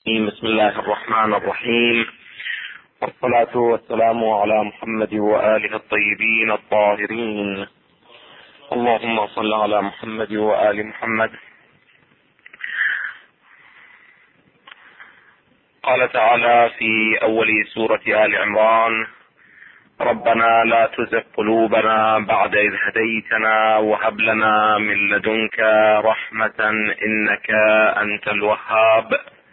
بسم الله الرحمن الرحيم، والصلاة والسلام على محمد وآله الطيبين الطاهرين. اللهم صل على محمد وآل محمد. قال تعالى في أول سورة آل عمران: ربنا لا تزغ قلوبنا بعد إذ هديتنا وهب لنا من لدنك رحمة إنك أنت الوهاب.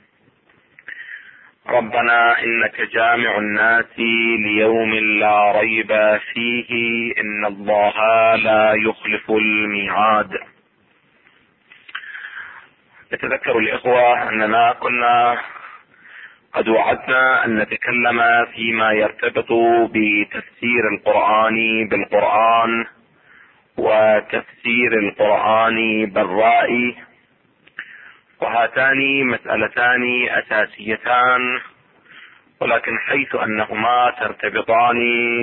ربنا إنك جامع الناس ليوم لا ريب فيه إن الله لا يخلف الميعاد. يتذكر الإخوة أننا كنا قد وعدنا أن نتكلم فيما يرتبط بتفسير القرآن بالقرآن وتفسير القرآن بالرأي، وهاتان مسألتان أساسيتان، ولكن حيث أنهما ترتبطان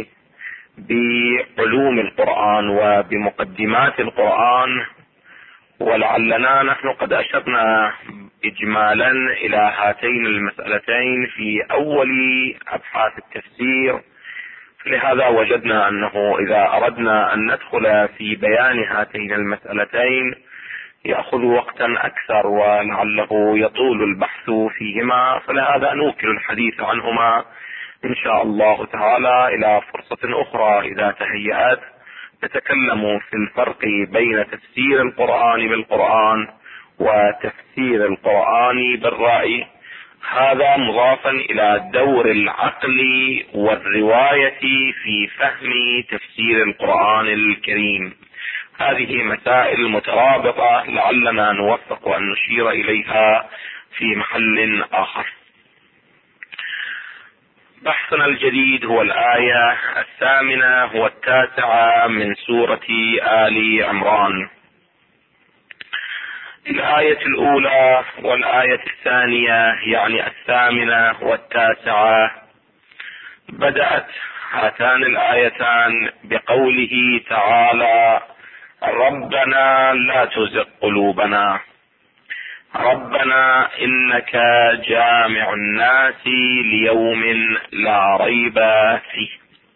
بعلوم القرآن وبمقدمات القرآن، ولعلنا نحن قد أشرنا إجمالا إلى هاتين المسألتين في أول أبحاث التفسير، فلهذا وجدنا أنه إذا أردنا أن ندخل في بيان هاتين المسألتين يأخذ وقتا أكثر ولعله يطول البحث فيهما، فلهذا نوكل الحديث عنهما إن شاء الله تعالى إلى فرصة أخرى إذا تهيأت. نتكلم في الفرق بين تفسير القرآن بالقرآن وتفسير القرآن بالرأي، هذا مضافا إلى دور العقل والرواية في فهم تفسير القرآن الكريم. هذه مسائل مترابطة لعلنا نوفق أن نشير إليها في محل آخر. بحثنا الجديد هو الآية 8 و9 من سورة آل عمران. الآية الأولى والآية الثانية يعني 8 و9 بدأت هاتان الآيتان بقوله تعالى: ربنا لا تزغ قلوبنا، ربنا إنك جامع الناس ليوم لا ريب فيه.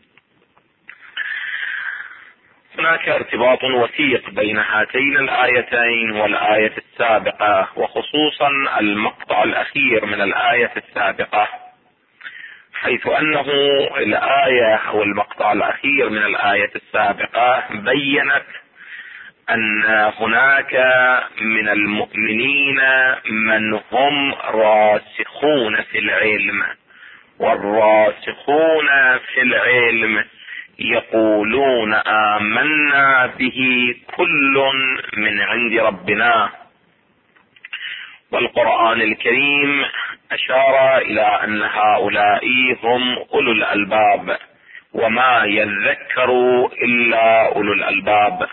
هناك ارتباط وثيق بين هاتين الآيتين والآية السابقة، وخصوصا المقطع الأخير من الآية السابقة، حيث أنه الآية أو المقطع الأخير من الآية السابقة بيّنت أن هناك من المؤمنين من هم راسخون في العلم، والراسخون في العلم يقولون آمنا به كل من عند ربنا. والقرآن الكريم أشار إلى أن هؤلاء هم أولو الألباب، وما يذكر إلا أولو الألباب.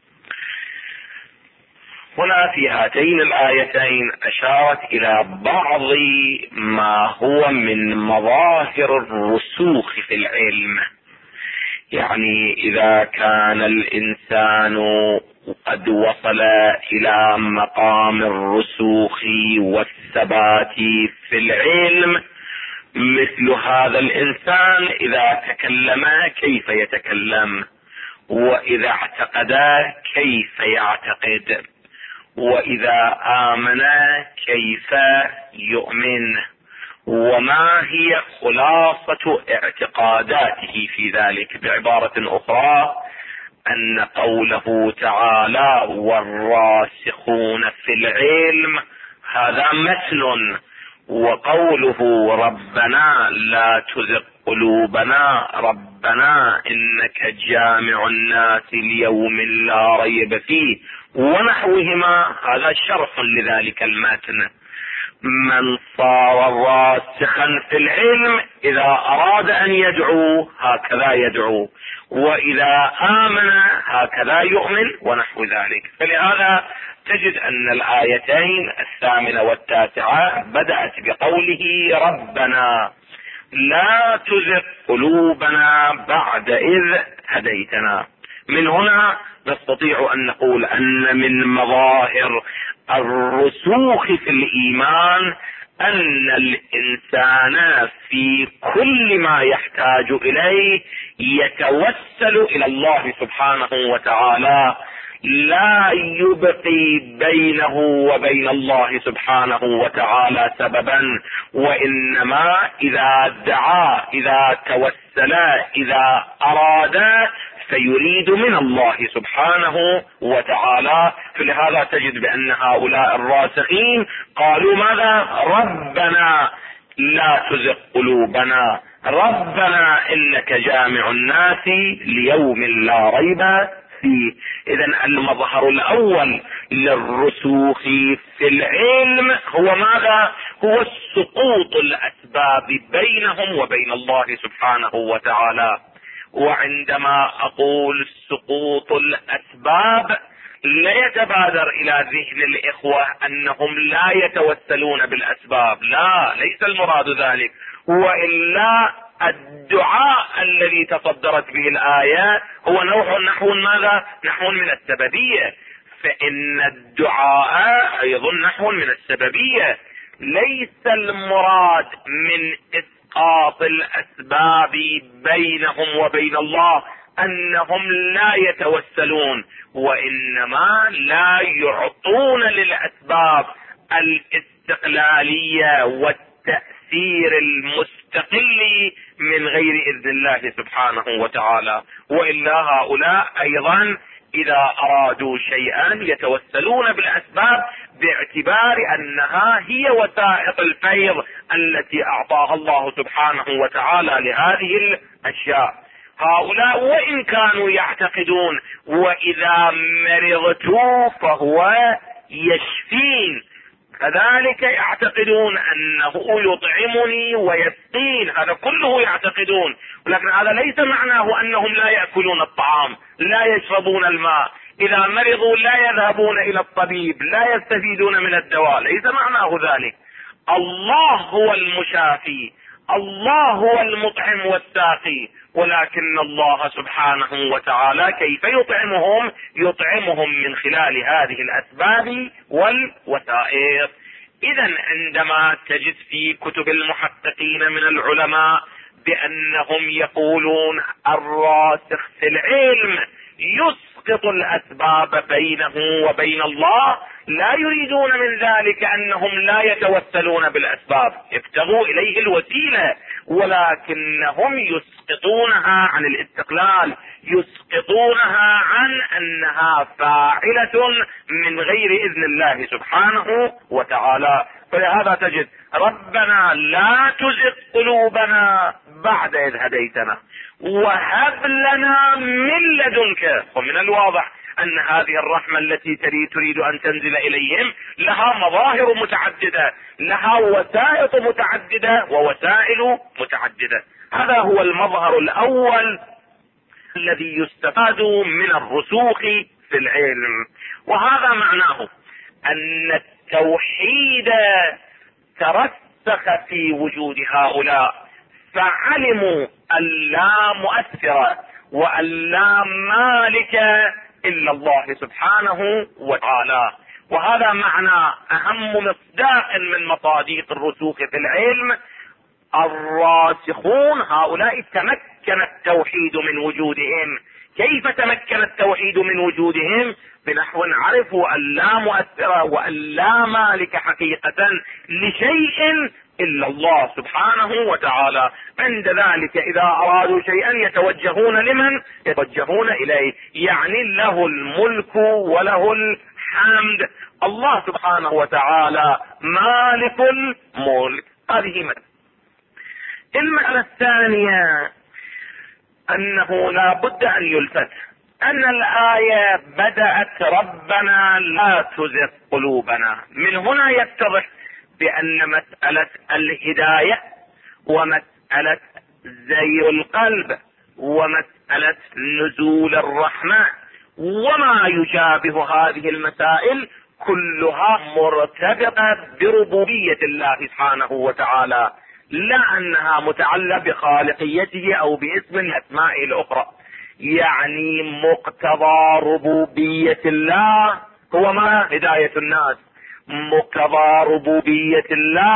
هنا في هاتين الآيتين أشارت إلى بعض ما هو من مظاهر الرسوخ في العلم، يعني إذا كان الإنسان قد وصل إلى مقام الرسوخ والثبات في العلم، مثل هذا الإنسان إذا تكلم كيف يتكلم، وإذا اعتقد كيف يعتقد، وإذا آمن كيف يؤمن، وما هي خلاصة اعتقاداته في ذلك. بعبارة أخرى، أن قوله تعالى والراسخون في العلم هذا متن، وقوله ربنا لا تزغ قلوبنا، ربنا إنك جامع الناس ليوم لا ريب فيه ونحوهما، هذا شرح لذلك المتن. من صار راسخا في العلم إذا أراد أن يدعو هكذا يدعو، وإذا آمن هكذا يؤمن ونحو ذلك. فلهذا تجد أن الآيتين 8 و9 بدأت بقوله ربنا لا تزغ قلوبنا بعد إذ هديتنا. من هنا نستطيع أن نقول أن من مظاهر الرسوخ في الإيمان ان الانسان في كل ما يحتاج اليه يتوسل الى الله سبحانه وتعالى، لا يبقي بينه وبين الله سبحانه وتعالى سببا، وانما اذا دعا، اذا توسل، اذا اراد فيريد من الله سبحانه وتعالى. فلهذا تجد بان هؤلاء الراسخين قالوا ماذا؟ ربنا لا تزغ قلوبنا، ربنا انك جامع الناس ليوم لا ريب فيه. اذا المظهر الاول للرسوخ في العلم هو ماذا؟ هو سقوط الاسباب بينهم وبين الله سبحانه وتعالى. وعندما اقول سقوط الاسباب لا يتبادر الى ذهن الاخوة انهم لا يتوسلون بالاسباب، لا، ليس المراد ذلك، والا الدعاء الذي تصدرت به الآية هو نحو ماذا؟ نحو من السببية، فإن الدعاء أيضا نحو من السببية. ليس المراد من إسقاط الأسباب بينهم وبين الله أنهم لا يتوسلون، وإنما لا يعطون للأسباب الاستقلالية والتأثير المستقل من غير إذن الله سبحانه وتعالى. وإلا هؤلاء أيضا إذا أرادوا شيئا يتوسلون بالأسباب باعتبار أنها هي وسائط الفيض التي أعطاها الله سبحانه وتعالى لهذه الأشياء. هؤلاء وإن كانوا يعتقدون وإذا مرضت فهو يشفين، كذلك يعتقدون انه يطعمني ويسقين، هذا كله يعتقدون، ولكن هذا ليس معناه انهم لا يأكلون الطعام، لا يشربون الماء، اذا مرضوا لا يذهبون الى الطبيب، لا يستفيدون من الدواء، ليس معناه ذلك. الله هو المشافي، الله هو المطعم والساقي، ولكن الله سبحانه وتعالى كيف يطعمهم؟ يطعمهم من خلال هذه الأسباب والوسائط. إذا عندما تجد في كتب المحققين من العلماء بأنهم يقولون الراسخ في العلم يسقط الأسباب بينه وبين الله، لا يريدون من ذلك أنهم لا يتوسلون بالأسباب، ابتغوا إليه الوسيلة، ولكنهم يسقطونها عن الاستقلال، يسقطونها عن أنها فاعلة من غير إذن الله سبحانه وتعالى. فلهذا تجد ربنا لا تزغ قلوبنا بعد إذ هديتنا وهب لنا من لدنك. ومن الواضح أن هذه الرحمة التي تريد أن تنزل إليهم لها مظاهر متعددة، لها وسائط متعددة ووسائل متعددة. هذا هو المظهر الأول الذي يستفاد من الرسوخ في العلم، وهذا معناه أن التوحيد ترسخ في وجود هؤلاء، فعلموا أن لا مؤثر وأن لا مالك إلا الله سبحانه وتعالى. وهذا معنى أهم مصداق من مصادق الرسوخ في العلم. الراسخون هؤلاء تمكن التوحيد من وجودهم. كيف تمكن التوحيد من وجودهم؟ بنحو عرفوا أن لا مؤثر وأن لا مالك حقيقة لشيء إلا الله سبحانه وتعالى. عند ذلك إذا أرادوا شيئا يتوجهون لمن؟ يتوجهون إليه، يعني له الملك وله الحمد. الله سبحانه وتعالى مالك الملك. هذه مسألة. المسألة الثانية أنه لا بد أن يلفت أن الآية بدأت ربنا لا تزغ قلوبنا. من هنا يتضح بأن مسألة الهداية ومسألة زيغ القلب ومسألة نزول الرحمة وما يشابه هذه المسائل كلها مرتبطة بربوبية الله سبحانه وتعالى، لا أنها متعلقة بخالقيته أو باسم الأسماء الأخرى. يعني مقتضى ربوبية الله هو ما؟ هداية الناس. مقتضى ربوبية الله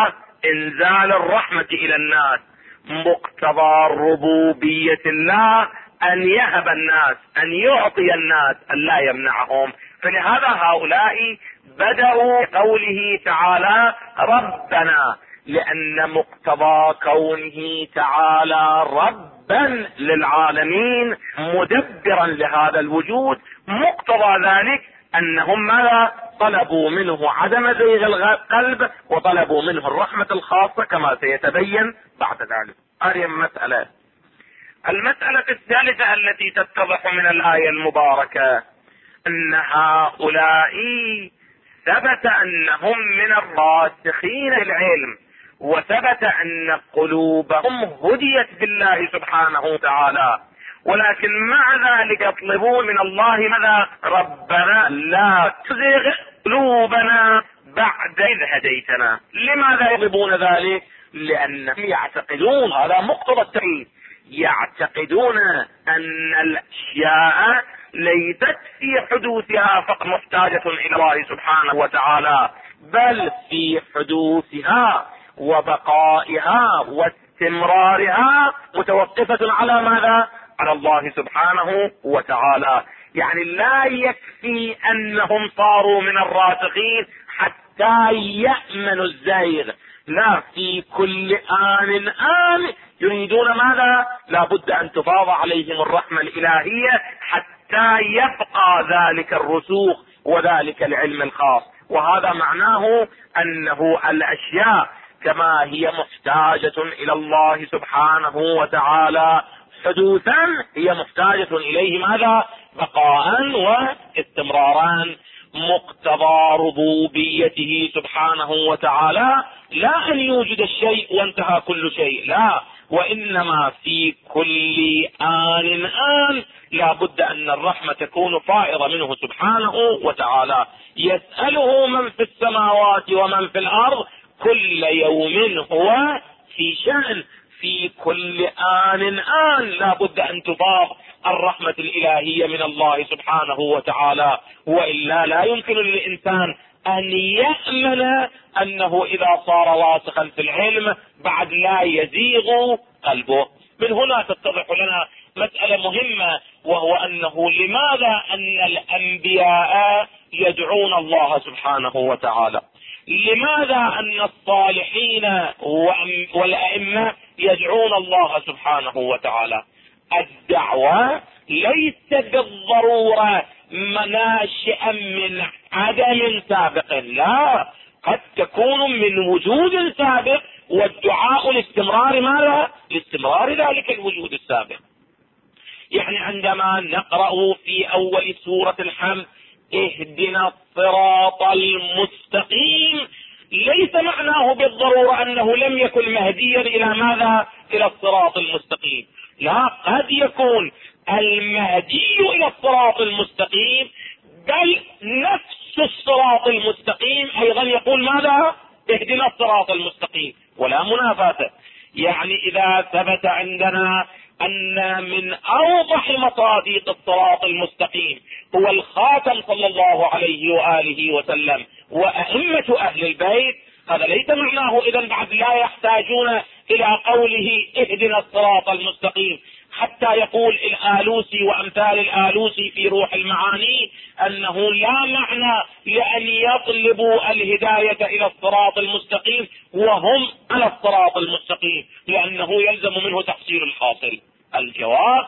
انزال الرحمة الى الناس، مقتضى ربوبية الله ان يهب الناس، ان يعطي الناس، ان لا يمنعهم. فلهذا هؤلاء بدأوا بقوله تعالى ربنا، لان مقتضى كونه تعالى ربا للعالمين مدبرا لهذا الوجود، مقتضى ذلك انهم ماذا؟ طلبوا منه عدم زيغ القلب، وطلبوا منه الرحمة الخاصة كما سيتبين بعد ذلك. هذه المسألة. المسألة الثالثة التي تتضح من الآية المباركة ان هؤلاء ثبت انهم من الراسخين العلم، وثبت ان قلوبهم هديت بالله سبحانه وتعالى، ولكن مع ذلك يطلبون من الله ماذا؟ ربنا لا تزغ قلوبنا بعد إذ هديتنا. لماذا يطلبون ذلك؟ لأنهم يعتقدون، هذا مقتضى التوحيد، يعتقدون أن الأشياء ليست في حدوثها فقط محتاجة إلى الله سبحانه وتعالى، بل في حدوثها وبقائها واستمرارها متوقفة على ماذا؟ على الله سبحانه وتعالى. يعني لا يكفي انهم صاروا من الراسخين حتى يأمنوا الزيغ، لا، في كل آن يريدون ماذا؟ لا بد ان تفاض عليهم الرحمة الالهية حتى يبقى ذلك الرسوخ وذلك العلم الخاص. وهذا معناه انه الاشياء كما هي محتاجة الى الله سبحانه وتعالى حدوثا، هي محتاجة اليه ماذا؟ بقاء واستمرارا. مقتضى ربوبيته سبحانه وتعالى لا ان يوجد الشيء وانتهى كل شيء، لا، وانما في كل آن لا بد ان الرحمة تكون فائضة منه سبحانه وتعالى. يسأله من في السماوات ومن في الارض كل يوم هو في شأن. في كل آن لا بد ان تفاض الرحمة الالهية من الله سبحانه وتعالى، وإلا لا يمكن للإنسان ان يأمن انه اذا صار واثقا في العلم بعد لا يزيغ قلبه. من هنا تتضح لنا مسألة مهمة، وهو انه لماذا ان الانبياء يدعون الله سبحانه وتعالى؟ لماذا ان الصالحين والأئمة يدعون الله سبحانه وتعالى؟ الدعوة ليس بالضرورة مناشئا من عدم سابق، لا، قد تكون من وجود سابق، والدعاء لاستمرار ماذا؟ لاستمرار ذلك الوجود السابق. يعني عندما نقرأ في اول سورة الحمد اهدنا الصراط المستقيم، ليس معناه بالضرورة انه لم يكن مهديا الى ماذا؟ الى الصراط المستقيم، لا، قد يكون المهدي الى الصراط المستقيم، بل نفس الصراط المستقيم ايضا يقول ماذا؟ اهدنا الصراط المستقيم، ولا منافاة. يعني اذا ثبت عندنا ان من اوضح مصادق الصراط المستقيم هو الخاتم صلى الله عليه وآله وسلم وأئمة اهل البيت، هذا ليس معناه اذا بعد لا يحتاجون الى قوله اهدنا الصراط المستقيم، حتى يقول الآلوسي وامثال الآلوسي في روح المعاني انه لا معنى لان يطلبوا الهداية الى الصراط المستقيم وهم على الصراط المستقيم، لانه يلزم منه تحصيل الحاصل. الجواب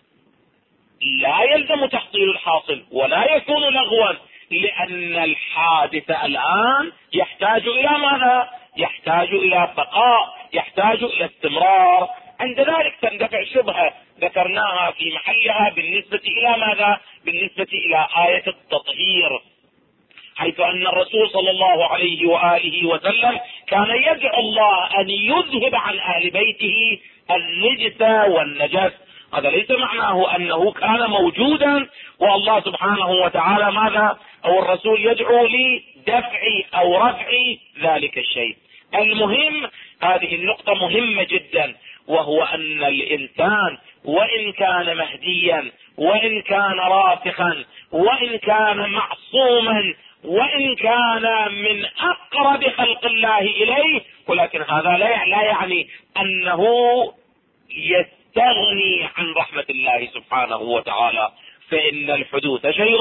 لا يلزم تحصيل الحاصل ولا يكون لغوا، لان الحادث الان يحتاج الى ماذا؟ يحتاج الى بقاء، يحتاج الى استمرار. عند ذلك تندفع شبهة ذكرناها في محلها بالنسبة الى ماذا؟ بالنسبة الى آية التطهير، حيث ان الرسول صلى الله عليه وآله وسلم كان يدعو الله ان يذهب عن اهل بيته الرجس والنجس. هذا ليس معناه انه كان موجودا والله سبحانه وتعالى ماذا؟ او الرسول يدعو لدفع او رفع ذلك الشيء. المهم، هذه النقطة مهمة جدا، وهو ان الانسان وان كان مهديا وان كان راسخا وان كان معصوما وان كان من اقرب خلق الله اليه، ولكن هذا لا يعني أنه يستغني عن رحمة الله سبحانه وتعالى، فإن الحدوث شيء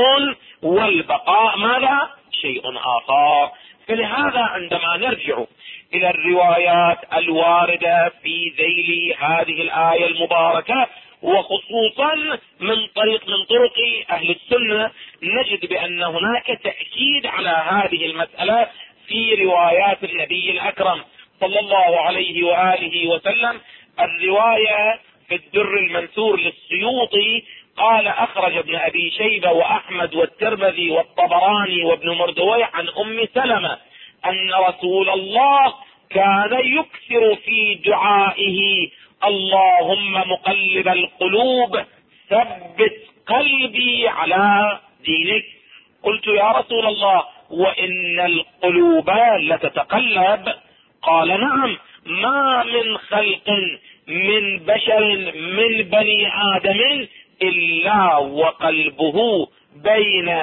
والبقاء ماذا؟ شيء آخر. فلهذا عندما نرجع إلى الروايات الواردة في ذيل هذه الآية المباركة، وخصوصا من طرق أهل السنة، نجد بأن هناك تأكيد على هذه المسألة في روايات النبي الأكرم صلى الله عليه وآله وسلم. الرواية في الدر المنثور للسيوطي قال: أخرج ابن أبي شيبة وأحمد والترمذي والطبراني وابن مردويه عن أم سلمة أن رسول الله كان يكثر في دعائه: اللهم مقلب القلوب ثبت قلبي على دينك. قلت: يا رسول الله، وإن القلوب لتتقلب؟ قال: نعم، ما من خلق من بشر من بني آدم إلا وقلبه بين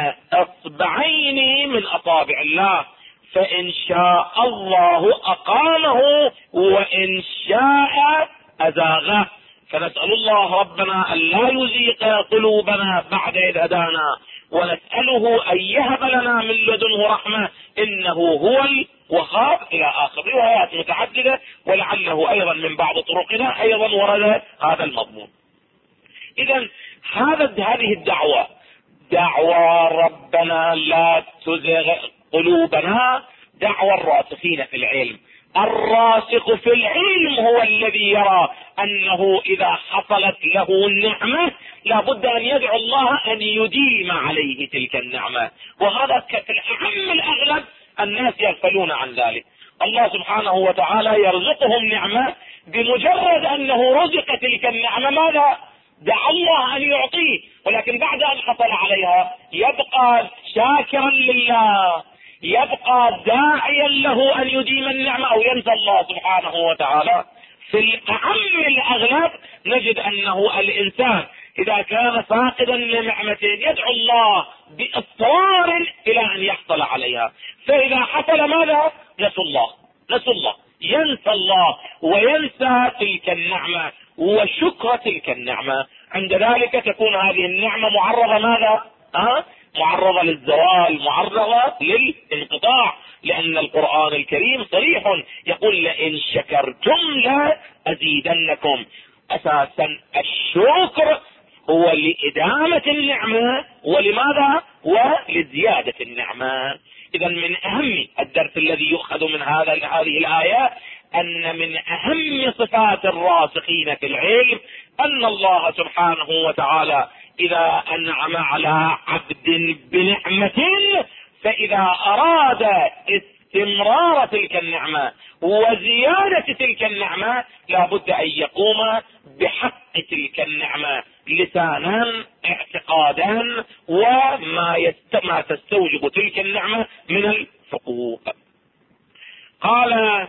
أصبعين من أصابع الله، فإن شاء الله أقامه وإن شاء أزاغه. فنسأل الله ربنا أن لا يزيغ قلوبنا بعد إذ هدانا، ونسأله أن يهب لنا من لدنه رحمة إنه هو الوهاب، إلى آخر. روايات متعددة، ولعله أيضا من بعض طرقنا أيضا ورد هذا المضمون. إذن هذه الدعوة، دعوة ربنا لا تزغ قلوبنا، دعوة الراسخين في العلم. الراسخ في العلم هو الذي يرى أنه إذا حصلت له النعمة لابد أن يدعو الله أن يديم عليه تلك النعمة، وهذا في الأهم الأغلب الناس يغفلون عن ذلك. الله سبحانه وتعالى يرزقهم نعمة، بمجرد أنه رزق تلك النعمة ماذا؟ دعا الله أن يعطيه، ولكن بعد أن حصل عليها يبقى شاكرا لله، يبقى داعيا له أن يديم النعمة، أو ينسى الله سبحانه وتعالى. في الأهم الأغلب نجد أنه الإنسان إذا كان فاقدا لنعمة يدعو الله بإصرار إلى أن يحصل عليها، فإذا حصل ماذا؟ نسوا الله، ينسى الله وينسى تلك النعمة وشكر تلك النعمة. عند ذلك تكون هذه النعمة معرضة ماذا؟ معرضة للزوال، معرضة للانقطاع، لأن القرآن الكريم صريح يقول: لئن شكرتم لأزيدنكم. أساسا الشكر هو لإدامة النعمة، ولماذا؟ ولزيادة النعمة. إذا من أهم الدرس الذي يؤخذ من هذه الآية أن من أهم صفات الراسخين في العلم أن الله سبحانه وتعالى إذا أنعم على عبد بنعمة، فإذا أراد استمرار تلك النعمة وزيادة تلك النعمة لابد أن يقوم بحق تلك النعمة لسانا، اعتقادا، وما تستوجب تلك النعمة من الحقوق. قال: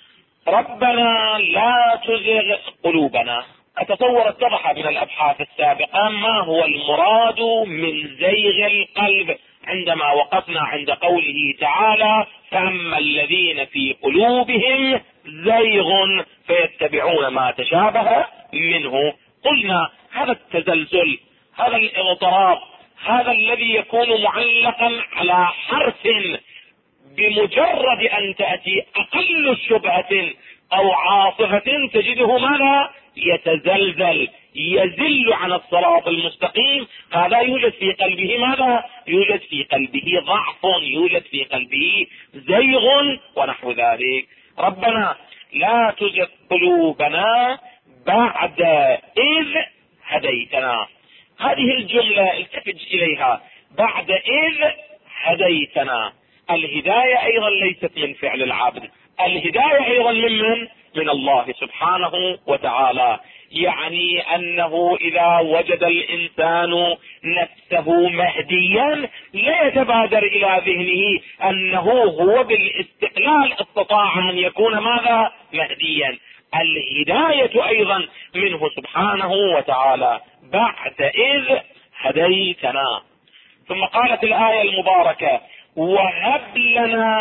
ربنا لا تزغ قلوبنا. أتصور اتضح من الأبحاث السابقة ما هو المراد من زيغ القلب عندما وقفنا عند قوله تعالى: فأما الذين في قلوبهم زيغ فيتبعون ما تشابه منه. قلنا هذا التزلزل، هذا الاضطراب، هذا الذي يكون معلقا على حرف، بمجرد أن تأتي أقل شبهة أو عاصفة تجده ماذا؟ يتزلزل، يزل عن الصراط المستقيم. هذا يوجد في قلبه ماذا؟ يوجد في قلبه ضعف، يوجد في قلبه زيغ ونحو ذلك. ربنا لا تزغ قلوبنا بعد إذ هديتنا. هذه الجملة التفت إليها: بعد إذ هديتنا. الهداية أيضا ليست من فعل العبد، الهداية أيضا من الله سبحانه وتعالى. يعني أنه إذا وجد الإنسان نفسه مهديا لا يتبادر إلى ذهنه أنه هو بالاستقلال استطاع أن يكون ماذا؟ مهديا. الهداية أيضا منه سبحانه وتعالى. بعد إذ هديتنا. ثم قالت الآية المباركة: وهب لنا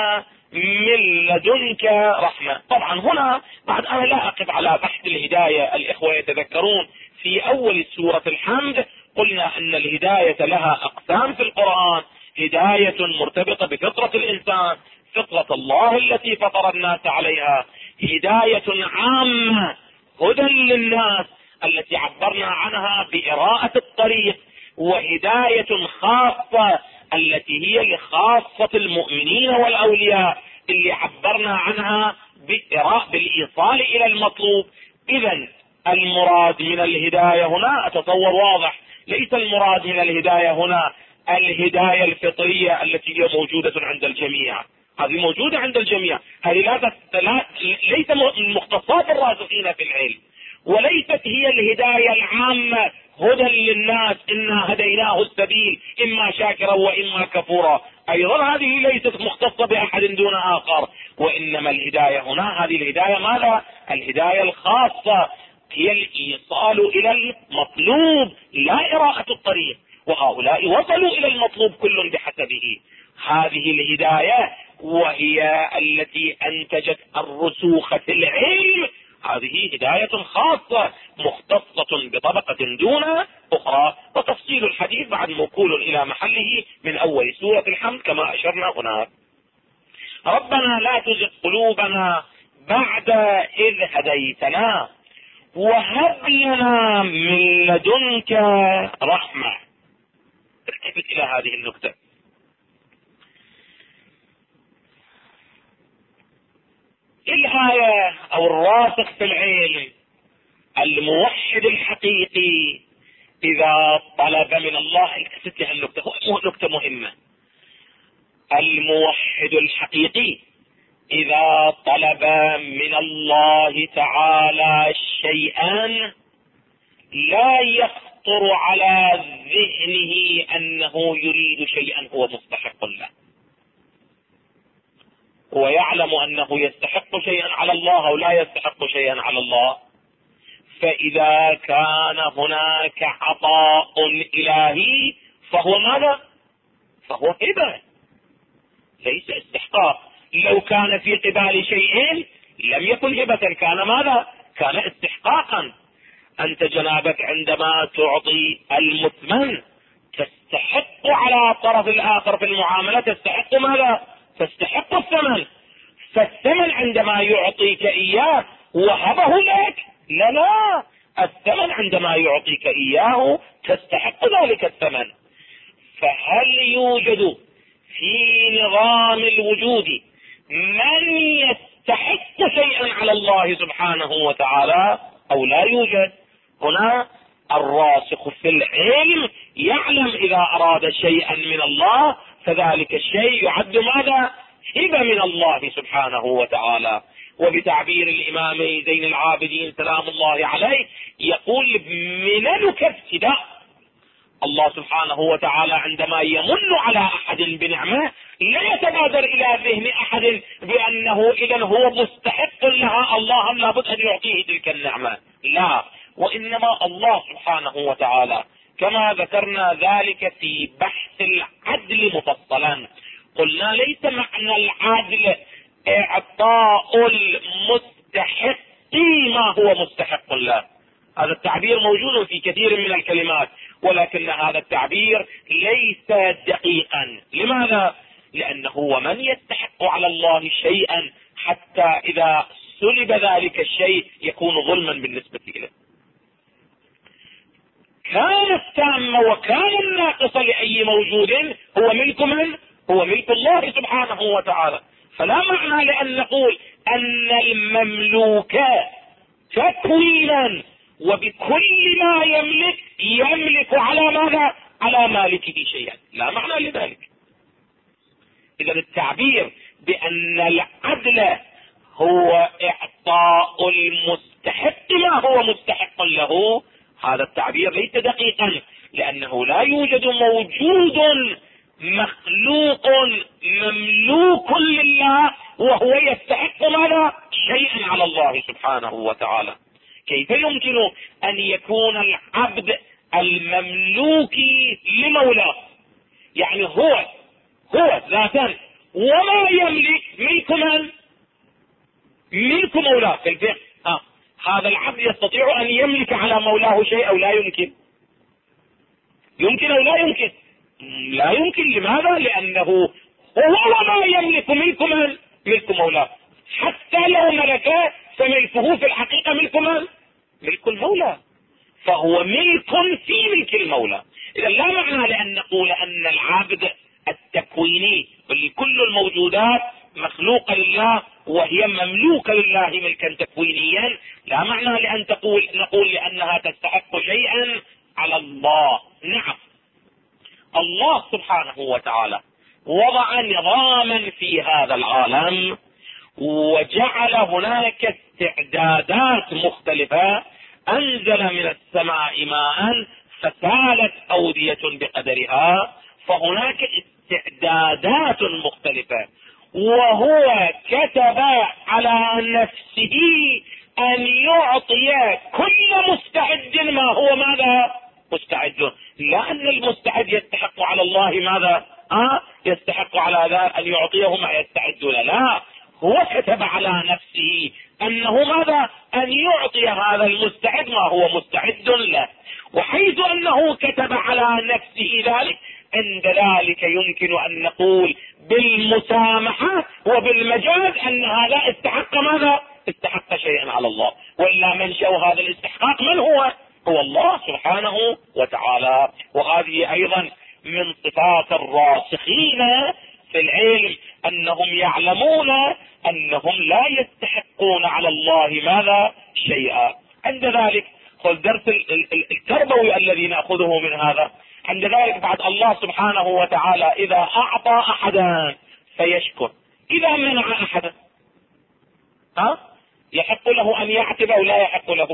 من لدنك رحمة. طبعا هنا بعد أنا لا أقف على بحث الهداية. الإخوة يتذكرون في أول سورة الحمد قلنا أن الهداية لها أقسام في القرآن: هداية مرتبطة بفطرة الإنسان، فطرة الله التي فطر الناس عليها، هداية عامة هدى للناس التي عبرنا عنها بإراءة الطريق، وهداية خاصة التي هي لخاصة المؤمنين والأولياء اللي عبرنا عنها بالإيصال إلى المطلوب. إذن المراد من الهداية هنا أتصور واضح، ليس المراد من الهداية هنا الهداية الفطرية التي هي موجودة عند الجميع، هذه موجودة عند الجميع، هذه ليس من مختصات الراسخين في العلم، وليست هي الهداية العامة هدى للناس إنا هديناه السبيل إما شاكرا وإما كفورا. أيضا هذه ليست مختصة بأحد دون آخر، وإنما الهداية هنا هذه الهداية ماذا؟ الهداية الخاصة هي الإيصال إلى المطلوب لا إراءة الطريق، وهؤلاء وصلوا إلى المطلوب كل بحسبه. هذه الهداية وهي التي أنتجت الرسوخ في العلم، هذه هداية خاصة مختصة بطبقة دون أخرى، وتفصيل الحديث بعد موكول إلى محله من أول سورة الحمد كما أشرنا هناك. ربنا لا تزغ قلوبنا بعد إذ هديتنا وهب لنا من لدنك رحمة. التفت إلى هذه النكتة. الآية أو الراسخ في العلم الموحد الحقيقي إذا طلب من الله، التفت لها النكتة، نكتة مهمة. الموحد الحقيقي إذا طلب من الله تعالى شيئا لا يخطر على ذهنه أنه يريد شيئا هو مستحق له، ويعلم أنه يستحق شيئا على الله أو لا يستحق شيئا على الله. فإذا كان هناك عطاء إلهي فهو ماذا؟ فهو هبة ليس استحقاق. لو كان في قبال شيء لم يكن هبة، كان ماذا؟ كان استحقاقا. أنت جنابك عندما تعطي المثمن تستحق على الطرف الآخر في المعاملة، تستحق ماذا؟ تستحق الثمن. فالثمن عندما يعطيك إياه وهبه لك، لا الثمن عندما يعطيك إياه تستحق ذلك الثمن. فهل يوجد في نظام الوجود من يستحق شيئا على الله سبحانه وتعالى أو لا يوجد؟ هنا الراسخ في العلم يعلم إذا أراد شيئا من الله فذلك الشيء يعد ماذا؟ هبة من الله سبحانه وتعالى. وبتعبير الإمام زين العابدين سلام الله عليه يقول: مننك ابتداء. الله سبحانه وتعالى عندما يمن على أحد بنعمة لا يتبادر إلى ذهن أحد بأنه إذن هو مستحق لها، الله لابد أن يعطيه تلك النعمة، لا، وإنما الله سبحانه وتعالى كما ذكرنا ذلك في بحث العدل مفصلا. قلنا ليس معنى العدل إعطاء المستحق ما هو مستحق له، هذا التعبير موجود في كثير من الكلمات، ولكن هذا التعبير ليس دقيقا. لماذا؟ لأنه ومن يستحق على الله شيئا حتى إذا سلب ذلك الشيء يكون ظلما بالنسبة إليه. كان التام وكان الناقص لأي موجود هو ملك من؟ هو ملك الله سبحانه وتعالى. فلا معنى لأن نقول أن المملوك تكوينا وبكل ما يملك على ماذا؟ على مالكه شيئا، لا معنى لذلك. إذا التعبير بأن العدل هو إعطاء المستحق ما هو مستحق له، هذا التعبير ليس دقيقا، لأنه لا يوجد موجود مخلوق مملوك لله وهو يستحق ماذا؟ شيئا على الله سبحانه وتعالى. كيف يمكن أن يكون العبد المملوك لمولاه؟ يعني هو ذاتا وما يملك ملك من؟ ملك مولاه. في الفقه هذا العبد يستطيع ان يملك على مولاه شيء او لا يمكن؟ يمكن او لا يمكن؟ لا يمكن. لماذا؟ لانه هو ما يملك ملك من؟ ملك مولاه. حتى لو ملك فملكه في الحقيقة ملك من؟ ملك المولى. فهو ملك في ملك المولى. اذا لا معنى لان نقول ان العبد التكويني كل الموجودات مخلوقة لله وهي مملوكة لله ملكا تكوينيا، لا معنى لان نقول لانها تستحق شيئا على الله. نعم، الله سبحانه وتعالى وضع نظاما في هذا العالم وجعل هناك استعدادات مختلفة. انزل من السماء ماء فسالت اودية بقدرها، فهناك استعدادات مختلفة. وهو كتب على نفسه ان يعطي كل مستعد ما هو ماذا؟ مستعد. لا ان المستعد يستحق على الله ماذا؟ يستحق على ذا ان يعطيه ما يستعد له. لا، هو كتب على نفسه انه ماذا؟ ان يعطي هذا المستعد ما هو مستعد له. وحيث انه كتب على نفسه ذلك، عند ذلك يمكن ان نقول بالمسامحة وبالمجاز ان هذا استحق ماذا؟ استحق شيئا على الله. ولا منشأ هذا الاستحقاق من هو؟ هو الله سبحانه وتعالى. وهذه ايضا من صفات الراسخين في العلم انهم يعلمون انهم لا يستحقون على الله ماذا؟ شيئا. عند ذلك خذ درس التربوي الذي نأخذه من هذا. عند ذلك بعد الله سبحانه وتعالى اذا اعطى احدا فيشكر، اذا منع احدا يحق له ان يعتب او لا يحق له؟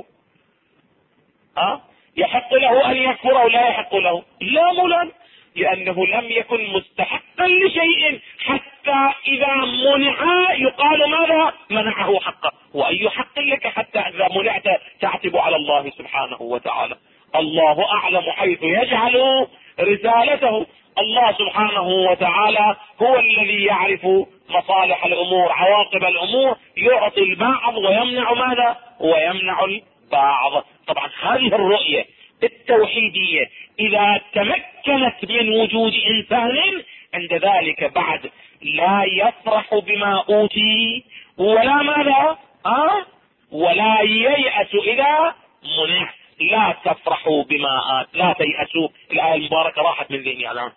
يحق له ان يكفر او لا يحق له؟ لا مولا، لانه لم يكن مستحقا لشيء حتى اذا منع يقال ماذا؟ منعه حقه. واي حق لك حتى اذا منعت تعتب على الله سبحانه وتعالى؟ الله اعلم حيث يجعل رسالته. الله سبحانه وتعالى هو الذي يعرف مصالح الامور، عواقب الامور، يعطي البعض ويمنع ماذا؟ ويمنع البعض. طبعا هذه الرؤية التوحيدية اذا تمكنت من وجود انسان، عند ذلك بعد لا يفرح بما اوتي ولا ماذا؟ ولا ييأس اذا منع. لا تفرحوا بما آت، لا تيأسوا. الآية المباركة راحت من ذهني الآن.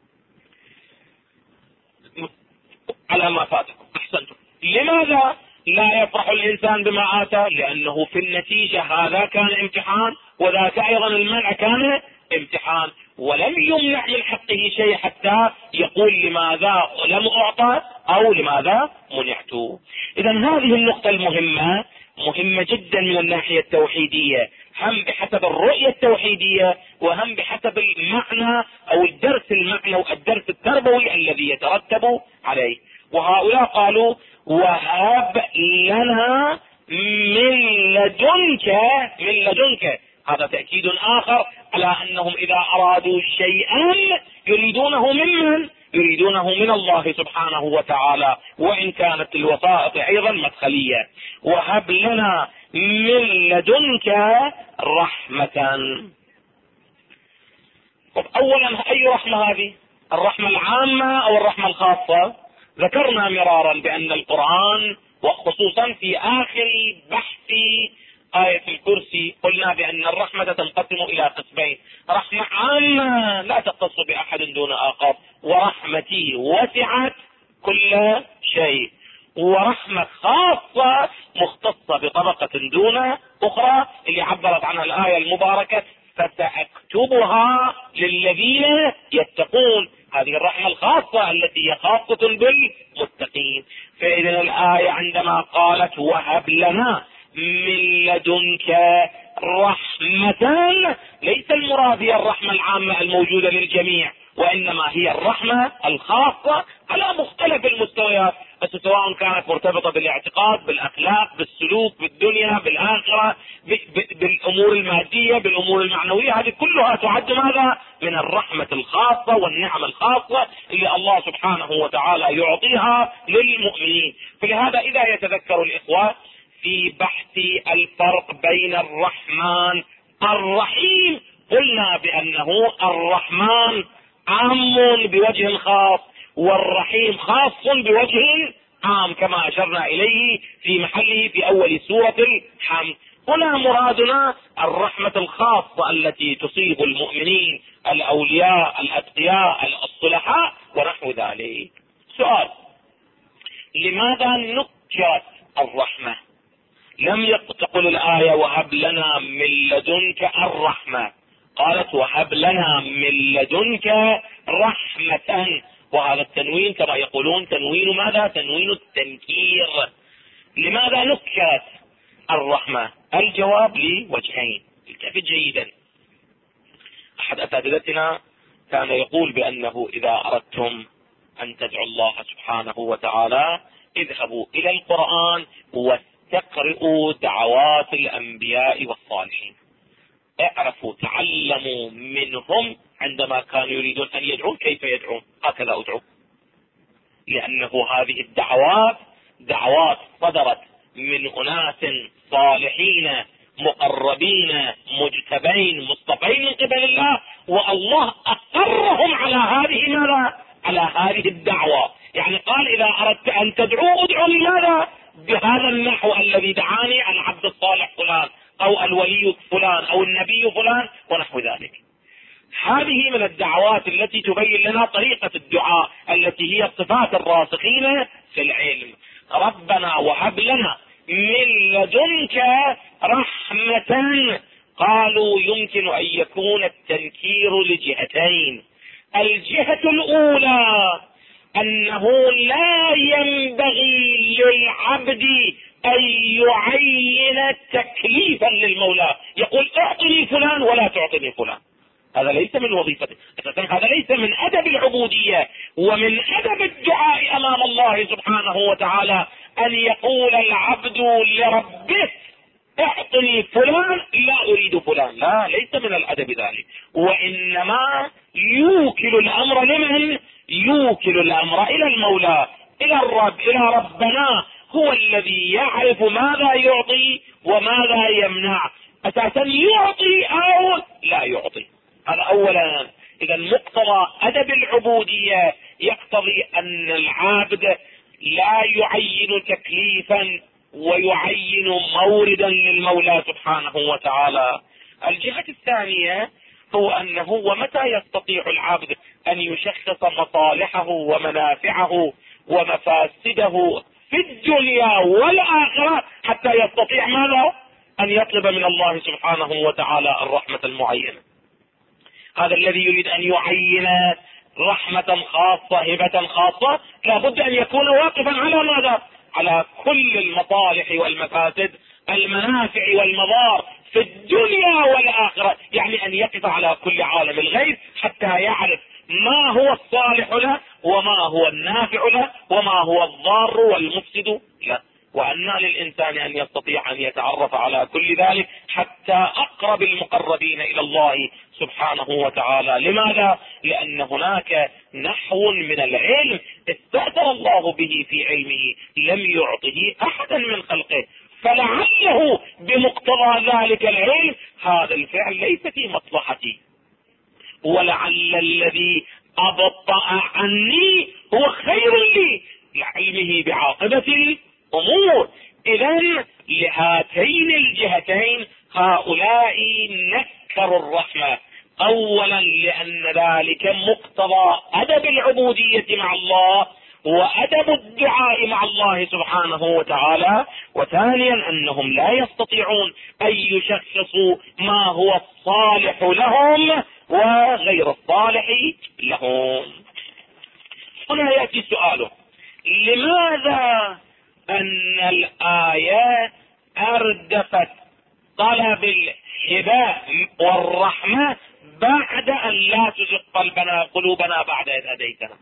على ما فاتكم احسنتم. لماذا لا يفرح الانسان بما آتى؟ لانه في النتيجة هذا كان امتحان، وذاك ايضا المنع كان امتحان، ولم يمنع من حقه شيء حتى يقول لماذا لم اعطى او لماذا منعت. اذا هذه النقطة المهمة مهمة جدا من الناحية التوحيدية، هم بحسب الرؤية التوحيدية وهم بحسب المعنى او الدرس المعنى والدرس التربوي الذي يترتب عليه. وهؤلاء قالوا وهب لنا من لدنك. هذا تأكيد آخر على أنهم إذا أرادوا شيئا يريدونه ممن؟ يريدونه من الله سبحانه وتعالى، وإن كانت الوسائط أيضا مدخلية. وهب لنا من لدنك رحمة. طب أولا أي رحمة هذه؟ الرحمة العامة أو الرحمة الخاصة؟ ذكرنا مرارا بأن القرآن وخصوصا في آخر بحث آية الكرسي قلنا بأن الرحمة تنقسم إلى قسمين: رحمة عامة لا تختص بأحد دون آخر، ورحمتي وسعت كل شيء، ورحمة خاصة مختصة بطبقة دون أخرى اللي عبرت عنها الآية المباركة فسأكتبها للذين يتقون. هذه الرحمة الخاصة التي هي خاصة بالمتقين. فإذا الآية عندما قالت وهب لنا من لدنك رحمة، ليس المراد هي الرحمة العامة الموجودة للجميع، وإنما هي الرحمة الخاصة على مختلف المستويات، سواء كانت مرتبطة بالاعتقاد، بالأخلاق، بالسلوك، بالدنيا، بالآخرة، بالأمور المادية، بالأمور المعنوية. هذه كلها تعد ماذا؟ من الرحمة الخاصة والنعمة الخاصة اللي الله سبحانه وتعالى يعطيها للمؤمنين. فلهذا إذا يتذكر الإخوة في بحث الفرق بين الرحمن الرحيم، قلنا بأنه الرحمن عام بوجه خاص، والرحيم خاص بوجه عام، كما أشرنا إليه في محله في أول سورة الحمد. هنا مرادنا الرحمة الخاصة التي تصيب المؤمنين الأولياء الأتقياء الصلحاء ونحو ذلك. سؤال: لماذا نكرت الرحمة؟ لم تقل الآية وهب لنا من لدنك الرحمة، قالت وهب لنا من لدنك رحمة، وهذا التنوين كما يقولون تنوين ماذا؟ تنوين التنكير. لماذا نكرت الرحمة؟ الجواب لوجهين، التفت جيدا. أحد أساتذتنا كان يقول بأنه إذا أردتم أن تدعوا الله سبحانه وتعالى اذهبوا إلى القرآن واستقرئوا دعوات الأنبياء والصالحين، اعرفوا تعلموا منهم عندما كانوا يريدون أن يدعون كيف يدعون، هكذا أدعو، لأنه هذه الدعوات دعوات صدرت من أناس صالحين مقربين مجتبين مصطفين من قبل الله، والله أقرهم على هذه ماذا؟ على هذه الدعوة. يعني قال إذا أردت أن تدعو ادعو لماذا؟ بهذا النحو الذي دعاني عن عبد الصالح فلان أو الولي فلان أو النبي فلان ونحو ذلك. هذه من الدعوات التي تبين لنا طريقة الدعاء التي هي صفات الراسخين في العلم. ربنا وهب لنا من لدنك رحمة، قالوا يمكن أن يكون التنكير لجهتين. الجهة الأولى أنه لا ينبغي للعبد أن يعين تكليفا للمولى، يقول اعطني فلان ولا تعطني فلان، هذا ليس من وظيفته، هذا ليس من أدب العبودية ومن أدب الدعاء أمام الله سبحانه وتعالى أن يقول العبد لربه اعطني فلان لا أريد فلان، لا، ليس من الأدب ذلك، وإنما يوكل الأمر لمن؟ يوكل الأمر إلى المولى، إلى الرب، إلى ربنا، هو الذي يعرف ماذا يعطي وماذا يمنع، أساسا يعطي أو لا يعطي. هذا أولا. إذا مقتضى أدب العبودية يقتضي أن العابد لا يعين تكليفا ويعين موردا للمولى سبحانه وتعالى. الجهة الثانية هو أنه ومتى يستطيع العبد أن يشخص مصالحه ومنافعه ومفاسده في الدنيا والآخرة حتى يستطيع ماذا؟ أن يطلب من الله سبحانه وتعالى الرحمة المعينة. هذا الذي يريد أن يعين رحمة خاصة هبة خاصة لابد أن يكون واقفا على ماذا؟ على كل المصالح والمفاسد، المنافع والمضار في الدنيا والآخرة، يعني أن يقف على كل عالم الغيب حتى يعرف ما هو الصالح له وما هو النافع له وما هو الضار والمفسد له، وأن للإنسان أن يستطيع أن يتعرف على كل ذلك حتى أقرب المقربين إلى الله سبحانه وتعالى. لماذا؟ لأن هناك نحو من العلم استأثر الله به في علمه لم يعطه أحدا من خلقه، فلعله بمقتضى ذلك العلم هذا الفعل ليس في مصلحتي، ولعل الذي أبطأ عني هو خير لي لعلمه بعاقبة الأمور. إذن لهاتين الجهتين هؤلاء نكروا الرحمة، أولا لأن ذلك مقتضى أدب العبودية مع الله وأدب الدعاء مع الله سبحانه وتعالى، وثانيا أنهم لا يستطيعون أن يشخصوا ما هو الصالح لهم وغير الصالح لهم. هنا يأتي سؤاله: لماذا أن الآية أردفت طلب الهباء والرحمة بعد أن لا تزغ قلوبنا بعد إذ هديتنا.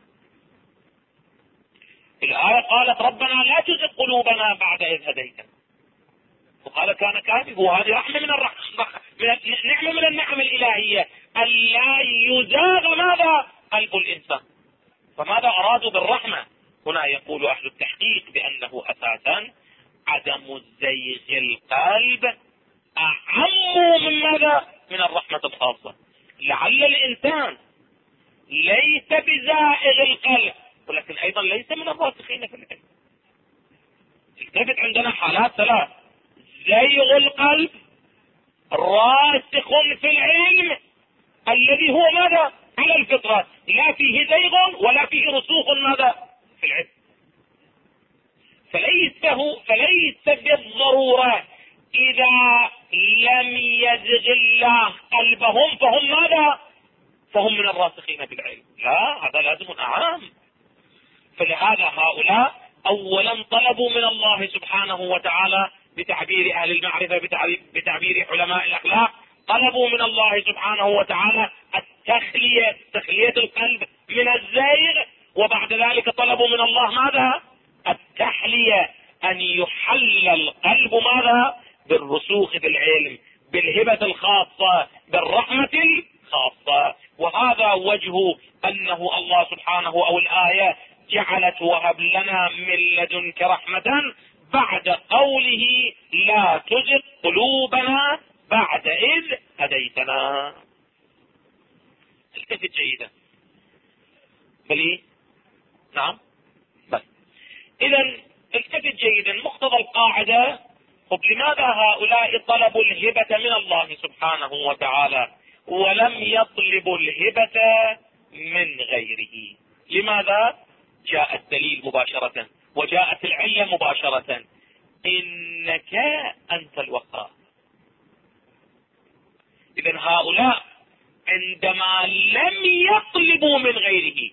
الآية قالت ربنا لا تزغ قلوبنا بعد إذ هديتنا، وقال كان كاذب، وهذه رحمة من نعمة من النعم الإلهية ألا يزاغ ماذا؟ قلب الإنسان. فماذا أرادوا بالرحمة؟ هنا يقول أهل التحقيق بأنه أساسا عدم زيغ القلب أعم من ماذا؟ من الرحمة الخاصة. لعل الإنسان ليس بزائغ القلب، ولكن أيضا ليس من الراسخين في العلم. التفت، عندنا حالات ثلاث: زيغ القلب، راسخ في العلم الذي هو ماذا؟ على الفطرة، لا فيه زيغ ولا فيه رسوخ ماذا؟ في العلم. فليس بالضرورة إذا لم يزغ الله قلبهم فهم ماذا؟ فهم من الراسخين في العلم. لا، هذا لازم أعام. فلهذا هؤلاء أولا طلبوا من الله سبحانه وتعالى بتعبير أهل المعرفة، بتعبير علماء الأخلاق، طلبوا من الله سبحانه وتعالى تخلية القلب من الزيغ، وبعد ذلك طلبوا من الله ماذا؟ التحلية، أن يحل القلب ماذا؟ بالرسوخ في العلم، بالهبة الخاصة، بالرحمة الخاصة. وهذا وجه أنه الله سبحانه أو الآية جعلت وهب لنا من لدنك رحمة بعد قوله لا تزغ قلوبنا بعد إذ هديتنا. التفت جيدا. بلي؟ نعم بس. إذا التفت جيدا. مقتضى القاعدة، لماذا هؤلاء طلبوا الهبة من الله سبحانه وتعالى ولم يطلبوا الهبة من غيره؟ لماذا؟ جاء الدليل مباشرة وجاءت العلة مباشرة: إنك أنت الوهاب. إذن هؤلاء عندما لم يطلبوا من غيره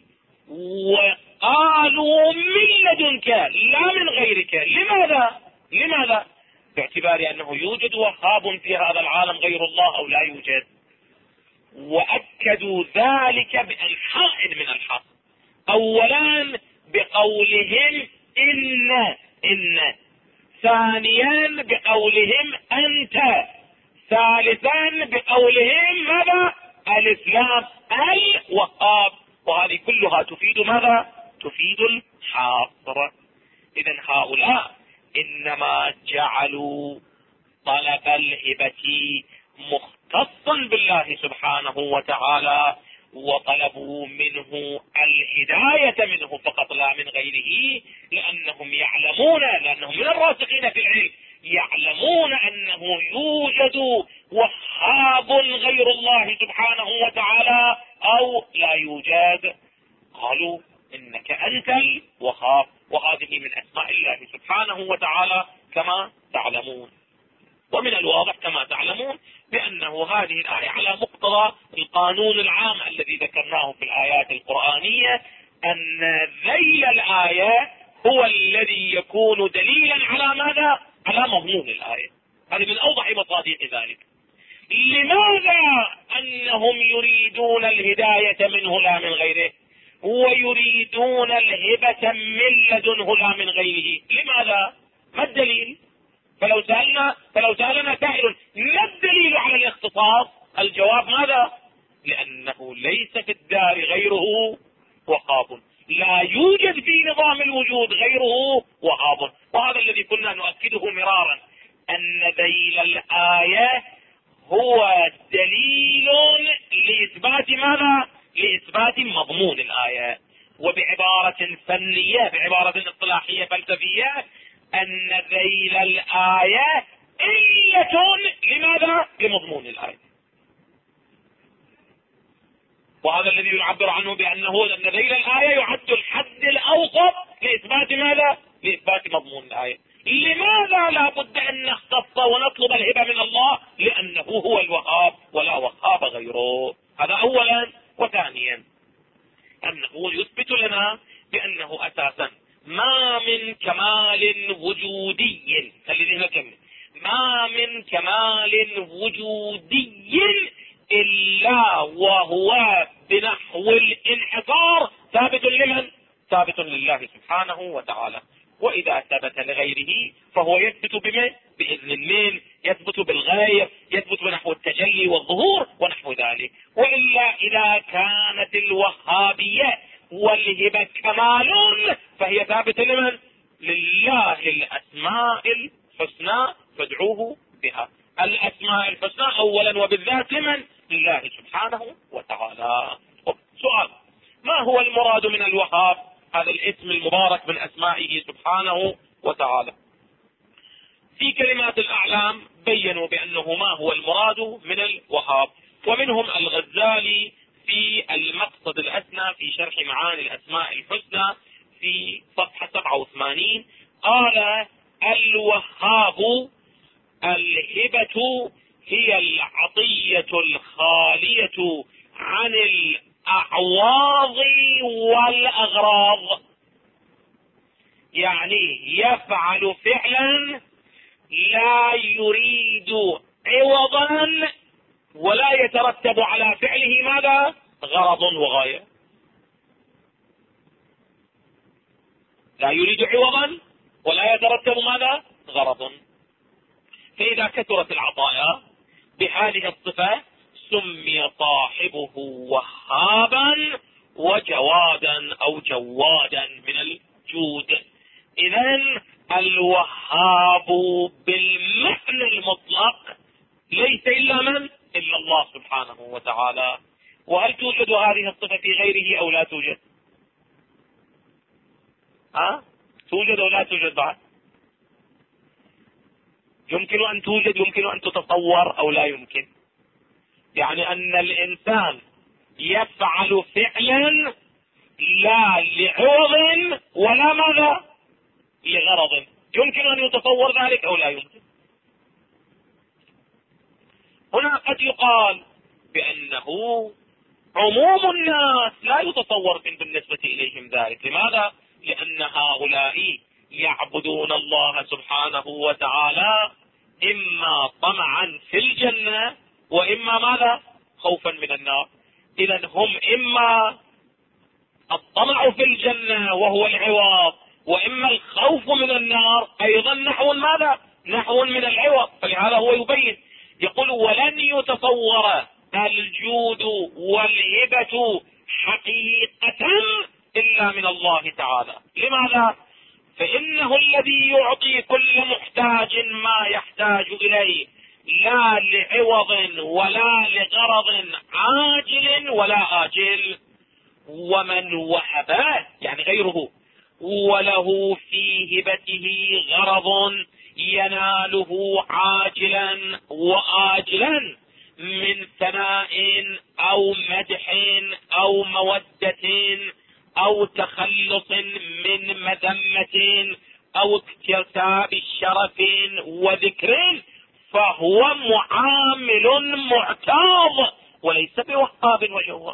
وقالوا من لدنك لا من غيرك، لماذا؟ باعتبار أنه يوجد وهاب في هذا العالم غير الله أو لا يوجد. وأكدوا ذلك بأنحاء من الحق. أولا بقولهم إن، ثانيا بقولهم أنت، ثالثا بقولهم ماذا؟ الإسلام الوهاب. وهذه كلها تفيد ماذا؟ تفيد الحاصر. إذن هؤلاء إنما جعلوا طلب الهبة مختصا بالله سبحانه وتعالى، وطلبوا منه الهداية منه فقط لا من غيره، لأنهم يعلمون، لأنهم من الراسخين في العلم، يعلمون أنه يوجد وهاب غير الله سبحانه وتعالى أو لا يوجد. قالوا إنك أنت الوهاب، وهذه من أسماء الله سبحانه وتعالى كما تعلمون. ومن الواضح كما تعلمون بأنه هذه الآية على مقتضى القانون العام الذي ذكرناه في الآيات القرآنية، أن ذيل الآية هو الذي يكون دليلا على ماذا؟ على مضمون الآية. هذه من أوضح مصادق ذلك. لماذا أنهم يريدون الهداية منه لا من غيره، ويريدون الهبة من لدنه لا من غيره؟ لماذا؟ ما الدليل؟ فلو سألنا سائل ما الدليل على الاختصاص؟ الجواب ماذا؟ لأنه ليس في الدار غيره وهاب، لا يوجد في نظام الوجود غيره وهاب. وهذا الذي كنا نؤكده مرارا، أن ذيل الآية هو دليل لإثبات ماذا؟ لإثبات مضمون الآية. وبعبارة فنية، بعبارة اصطلاحية فلسفية، أن ذيل الآية علة لماذا؟ لمضمون الآية. وهذا الذي يعبر عنه بأنه أن ذيل الآية يعد الحد الأوسط لإثبات ماذا؟ لإثبات مضمون الآية. لماذا لا بد أن نختص ونطلب الهبة من الله؟ لأنه هو الوهاب ولا وهاب غيره. هذا أولا. وثانيا أنه يثبت لنا بأنه أساسا ما من كمال وجودي، خلينا نكمل، ما من كمال وجودي إلا وهو بنحو الانحصار ثابت لمن؟ ثابت لله سبحانه وتعالى. واذا ثبت لغيره فهو يثبت بمن؟ باذن من؟ يثبت بالغير، يثبت بنحو التجلي والظهور ونحو ذلك. والا اذا كانت الوهابية والهبة كمال فهي ثابتة لمن؟ لله الاسماء الحسنى فادعوه بها. الاسماء الحسنى اولا وبالذات لمن؟ لله سبحانه وتعالى. سؤال: ما هو المراد من الوهاب؟ هذا الاسم المبارك من اسمائه سبحانه وتعالى. في كلمات الاعلام بينوا بانه ما هو المراد من الوهاب، ومنهم الغزالي في المقصد الاسنى في شرح معاني الاسماء الحسنى في صفحة 87 قال: الوهاب الهبة هي العطية الخالية عن الأعواض والأغراض. يعني يفعل فعلا لا يريد عوضا ولا يترتب على فعله ماذا؟ غرض وغاية. لا يريد عوضا ولا يترتب ماذا؟ غرض. فإذا كثرت العطايا بهذه الصفة سمي صاحبه وهابا وجوادا أو جوادا من الجود. إذن الوهاب بالمعنى المطلق ليس إلا من؟ إلا الله سبحانه وتعالى. وهل توجد هذه الصفة في غيره أو لا توجد؟ توجد أو لا توجد بعد؟ يمكن أن توجد، يمكن أن تتصور أو لا يمكن. يعني أن الإنسان يفعل فعلا لا لعوض ولا ماذا؟ لغرض. يمكن أن يتصور ذلك أو لا يمكن. هنا قد يقال بأنه عموم الناس لا يتصور بالنسبة إليهم ذلك. لماذا؟ لأن هؤلاء يعبدون الله سبحانه وتعالى إما طمعا في الجنة وإما ماذا؟ خوفا من النار. إذن هم إما الطمع في الجنة وهو العوض، وإما الخوف من النار أيضا نحو ماذا؟ نحو من العوض. فلهذا هو يبين يقول: ولن يتصور الجود والهبة حقيقة إلا من الله تعالى. لماذا؟ فإنه الذي يعطي كل محتاج ما يحتاج إليه لا لعوض ولا لغرض عاجل ولا آجل. ومن وهبه يعني غيره وله في هبته غرض يناله عاجلا وآجلا من ثناء أو مدح أو مودة أو تخلص من مذمة أو اكتساب شرف وذكر فهو معامل معتاض وليس بوهاب وجواب.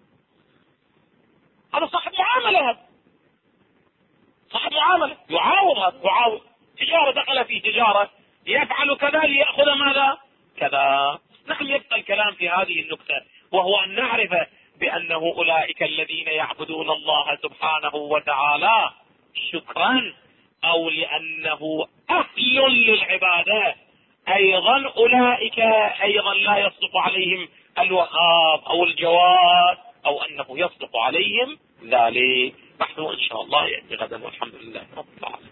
هذا صاحب معاملة، هذا صاحب معاملة يعاوض، هذا يعاوض تجارة، دخل في تجارة يفعل كذا ليأخذ ماذا؟ كذا. نحن يبقى الكلام في هذه النقطة، وهو أن نعرف بأنه أولئك الذين يعبدون الله سبحانه وتعالى شكرا أو لأنه أهل للعبادة أيضا أولئك أيضا لا يصدق عليهم الوهاب أو الجواد أو أنه يصدق عليهم ذلك. نحن إن شاء الله يأتي غدا والحمد لله رب العالمين.